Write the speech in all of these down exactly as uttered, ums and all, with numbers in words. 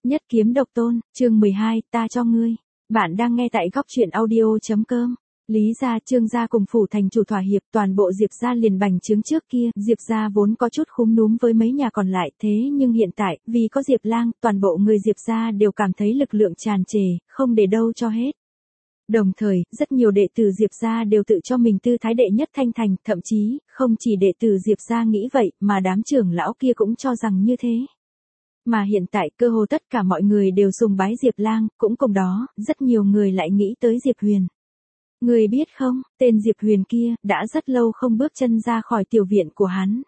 Nhất kiếm độc tôn, chương mười hai, ta cho ngươi. Bạn đang nghe tại góc truyện audio.com. Lý gia, Trương gia cùng phủ thành chủ thỏa hiệp, toàn bộ Diệp gia liền bành trướng trước kia, Diệp gia vốn có chút khúm núm với mấy nhà còn lại, thế nhưng hiện tại, vì có Diệp Lang, toàn bộ người Diệp gia đều cảm thấy lực lượng tràn trề, không để đâu cho hết. Đồng thời, rất nhiều đệ tử Diệp gia đều tự cho mình tư thái đệ nhất thanh thành, thậm chí, không chỉ đệ tử Diệp gia nghĩ vậy, mà đám trưởng lão kia cũng cho rằng như thế. Mà hiện tại cơ hồ tất cả mọi người đều sùng bái Diệp Lang, cũng cùng đó, rất nhiều người lại nghĩ tới Diệp Huyền. Người biết không, tên Diệp Huyền kia, đã rất lâu không bước chân ra khỏi tiểu viện của hắn.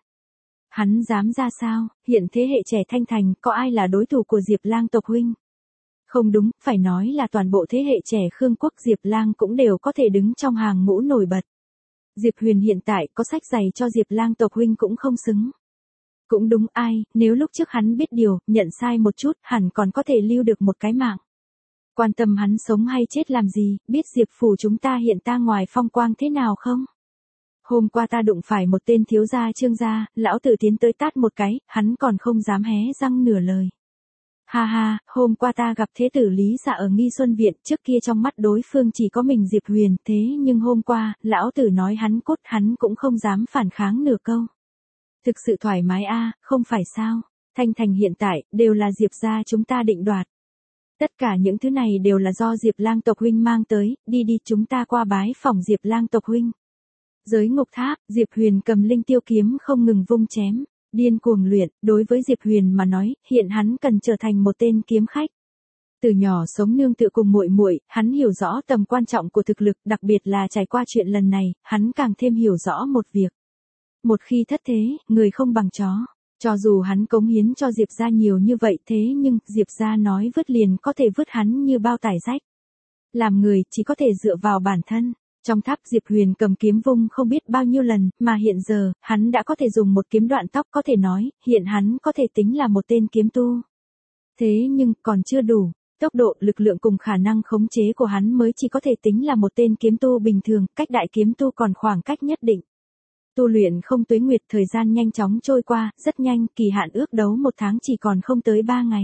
Hắn dám ra sao, hiện thế hệ trẻ thanh thành, có ai là đối thủ của Diệp Lang tộc huynh? Không đúng, phải nói là toàn bộ thế hệ trẻ Khương quốc Diệp Lang cũng đều có thể đứng trong hàng ngũ nổi bật. Diệp Huyền hiện tại có sách giày cho Diệp Lang tộc huynh cũng không xứng. Cũng đúng, ai, nếu lúc trước hắn biết điều, nhận sai một chút, hẳn còn có thể lưu được một cái mạng. Quan tâm hắn sống hay chết làm gì, biết Diệp phủ chúng ta hiện ta ngoài phong quang thế nào không? Hôm qua ta đụng phải một tên thiếu gia Trương gia, lão tử tiến tới tát một cái, hắn còn không dám hé răng nửa lời. Ha ha, hôm qua ta gặp thế tử Lý Dạ ở Nghi Xuân Viện, trước kia trong mắt đối phương chỉ có mình Diệp Huyền, thế nhưng hôm qua, lão tử nói hắn cốt hắn cũng không dám phản kháng nửa câu. Thực sự thoải mái a, à, không phải sao? Thanh thành hiện tại, đều là Diệp gia chúng ta định đoạt. Tất cả những thứ này đều là do Diệp Lang tộc huynh mang tới, đi đi chúng ta qua bái phòng Diệp Lang tộc huynh. Giới ngục tháp, Diệp Huyền cầm linh tiêu kiếm không ngừng vung chém, điên cuồng luyện, đối với Diệp Huyền mà nói, hiện hắn cần trở thành một tên kiếm khách. Từ nhỏ sống nương tựa cùng muội muội, hắn hiểu rõ tầm quan trọng của thực lực, đặc biệt là trải qua chuyện lần này, hắn càng thêm hiểu rõ một việc. Một khi thất thế, người không bằng chó. Cho dù hắn cống hiến cho Diệp gia nhiều như vậy thế nhưng Diệp gia nói vứt liền có thể vứt hắn như bao tải rách. Làm người chỉ có thể dựa vào bản thân. Trong tháp Diệp Huyền cầm kiếm vung không biết bao nhiêu lần, mà hiện giờ, hắn đã có thể dùng một kiếm đoạn tóc có thể nói, hiện hắn có thể tính là một tên kiếm tu. Thế nhưng, còn chưa đủ. Tốc độ, lực lượng cùng khả năng khống chế của hắn mới chỉ có thể tính là một tên kiếm tu bình thường, cách đại kiếm tu còn khoảng cách nhất định. Tu luyện không tuế nguyệt, thời gian nhanh chóng trôi qua, rất nhanh, kỳ hạn ước đấu một tháng chỉ còn không tới ba ngày.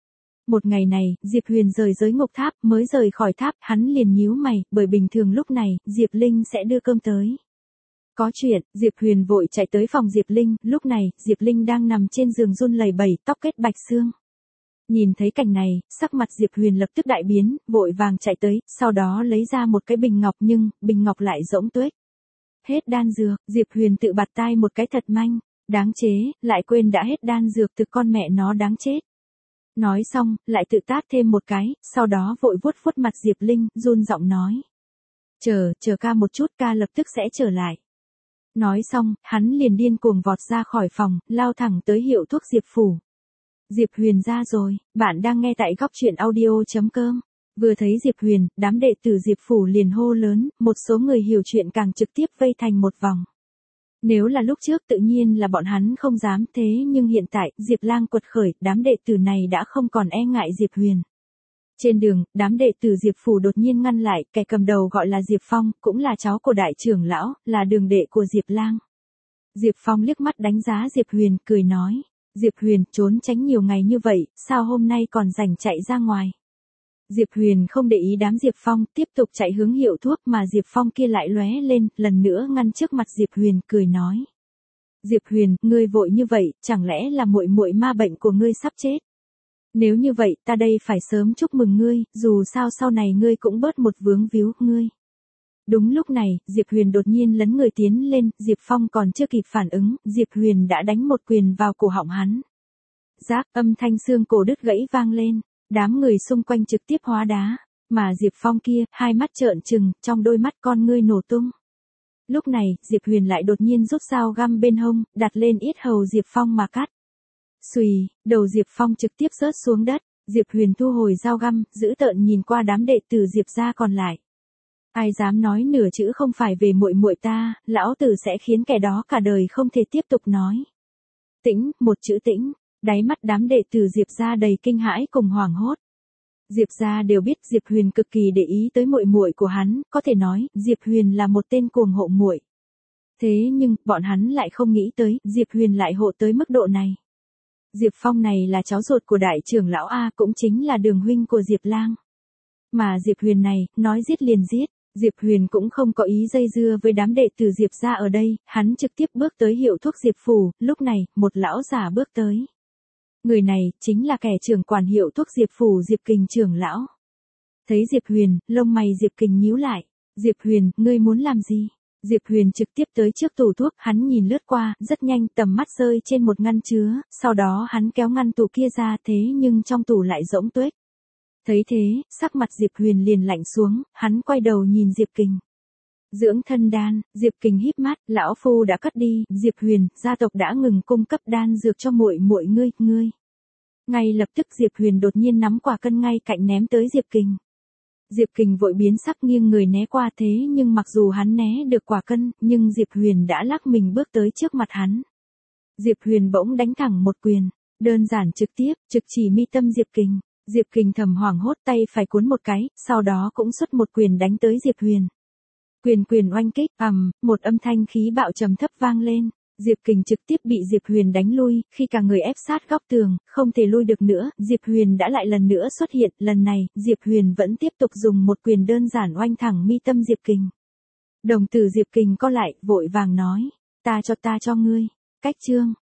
Một ngày này, Diệp Huyền rời giới ngục tháp, mới rời khỏi tháp, hắn liền nhíu mày, bởi bình thường lúc này, Diệp Linh sẽ đưa cơm tới. Có chuyện, Diệp Huyền vội chạy tới phòng Diệp Linh, lúc này, Diệp Linh đang nằm trên giường run lẩy bẩy, tóc kết bạch xương. Nhìn thấy cảnh này, sắc mặt Diệp Huyền lập tức đại biến, vội vàng chạy tới, sau đó lấy ra một cái bình ngọc nhưng, bình ngọc lại rỗng tuếch. Hết đan dược, Diệp Huyền tự bạt tai một cái thật manh, đáng chế, lại quên đã hết đan dược từ con mẹ nó đáng chết. Nói xong, lại tự tát thêm một cái, sau đó vội vuốt vuốt mặt Diệp Linh, run giọng nói. Chờ, chờ ca một chút, ca lập tức sẽ trở lại. Nói xong, hắn liền điên cuồng vọt ra khỏi phòng, lao thẳng tới hiệu thuốc Diệp phủ. Diệp Huyền ra rồi, bạn đang nghe tại góc truyện audio.com. Vừa thấy Diệp Huyền, đám đệ tử Diệp phủ liền hô lớn, một số người hiểu chuyện càng trực tiếp vây thành một vòng. Nếu là lúc trước tự nhiên là bọn hắn không dám, thế nhưng hiện tại, Diệp Lang quật khởi, đám đệ tử này đã không còn e ngại Diệp Huyền. Trên đường, đám đệ tử Diệp phủ đột nhiên ngăn lại, kẻ cầm đầu gọi là Diệp Phong, cũng là cháu của đại trưởng lão, là đường đệ của Diệp Lang. Diệp Phong liếc mắt đánh giá Diệp Huyền, cười nói, Diệp Huyền, trốn tránh nhiều ngày như vậy, sao hôm nay còn rảnh chạy ra ngoài? Diệp Huyền không để ý đám Diệp Phong, tiếp tục chạy hướng hiệu thuốc mà Diệp Phong kia lại lóe lên, lần nữa ngăn trước mặt Diệp Huyền, cười nói. Diệp Huyền, ngươi vội như vậy, chẳng lẽ là muội muội ma bệnh của ngươi sắp chết? Nếu như vậy, ta đây phải sớm chúc mừng ngươi, dù sao sau này ngươi cũng bớt một vướng víu, ngươi. Đúng lúc này, Diệp Huyền đột nhiên lấn người tiến lên, Diệp Phong còn chưa kịp phản ứng, Diệp Huyền đã đánh một quyền vào cổ họng hắn. Rác, âm thanh xương cổ đứt gãy vang lên. Đám người xung quanh trực tiếp hóa đá, mà Diệp Phong kia, hai mắt trợn trừng, trong đôi mắt con ngươi nổ tung. Lúc này, Diệp Huyền lại đột nhiên rút dao găm bên hông, đặt lên yết hầu Diệp Phong mà cắt. Xùy, đầu Diệp Phong trực tiếp rớt xuống đất, Diệp Huyền thu hồi dao găm, giữ tợn nhìn qua đám đệ tử Diệp gia còn lại. Ai dám nói nửa chữ không phải về muội muội ta, lão tử sẽ khiến kẻ đó cả đời không thể tiếp tục nói. Tĩnh, một chữ tĩnh. Đáy mắt đám đệ tử Diệp gia đầy kinh hãi cùng hoảng hốt. Diệp gia đều biết Diệp Huyền cực kỳ để ý tới muội muội của hắn, có thể nói, Diệp Huyền là một tên cuồng hộ muội. Thế nhưng, bọn hắn lại không nghĩ tới, Diệp Huyền lại hộ tới mức độ này. Diệp Phong này là cháu ruột của đại trưởng lão A, cũng chính là đường huynh của Diệp Lang. Mà Diệp Huyền này, nói giết liền giết. Diệp Huyền cũng không có ý dây dưa với đám đệ tử Diệp gia ở đây, hắn trực tiếp bước tới hiệu thuốc Diệp phủ, lúc này, một lão giả bước tới. Người này, chính là kẻ trưởng quản hiệu thuốc Diệp phủ Diệp Kình trưởng lão. Thấy Diệp Huyền, lông mày Diệp Kình nhíu lại. Diệp Huyền, ngươi muốn làm gì? Diệp Huyền trực tiếp tới trước tủ thuốc, hắn nhìn lướt qua, rất nhanh tầm mắt rơi trên một ngăn chứa, sau đó hắn kéo ngăn tủ kia ra, thế nhưng trong tủ lại rỗng tuếch. Thấy thế, sắc mặt Diệp Huyền liền lạnh xuống, hắn quay đầu nhìn Diệp Kình. Dưỡng thân đan, Diệp Kình híp mắt, lão phu đã cất đi, Diệp Huyền, gia tộc đã ngừng cung cấp đan dược cho muội muội ngươi, ngươi. Ngay lập tức Diệp Huyền đột nhiên nắm quả cân ngay cạnh ném tới Diệp Kình. Diệp Kình vội biến sắc nghiêng người né qua, thế nhưng mặc dù hắn né được quả cân, nhưng Diệp Huyền đã lắc mình bước tới trước mặt hắn. Diệp Huyền bỗng đánh thẳng một quyền, đơn giản trực tiếp, trực chỉ mi tâm Diệp Kình. Diệp Kình thầm hoảng hốt, tay phải cuốn một cái, sau đó cũng xuất một quyền đánh tới Diệp Huyền. Quyền quyền oanh kích, ầm, một âm thanh khí bạo trầm thấp vang lên. Diệp Kình trực tiếp bị Diệp Huyền đánh lui, khi cả người ép sát góc tường, không thể lui được nữa, Diệp Huyền đã lại lần nữa xuất hiện, lần này, Diệp Huyền vẫn tiếp tục dùng một quyền đơn giản oanh thẳng mi tâm Diệp Kình. Đồng tử Diệp Kình co lại, vội vàng nói, ta cho ta cho ngươi, cách chương.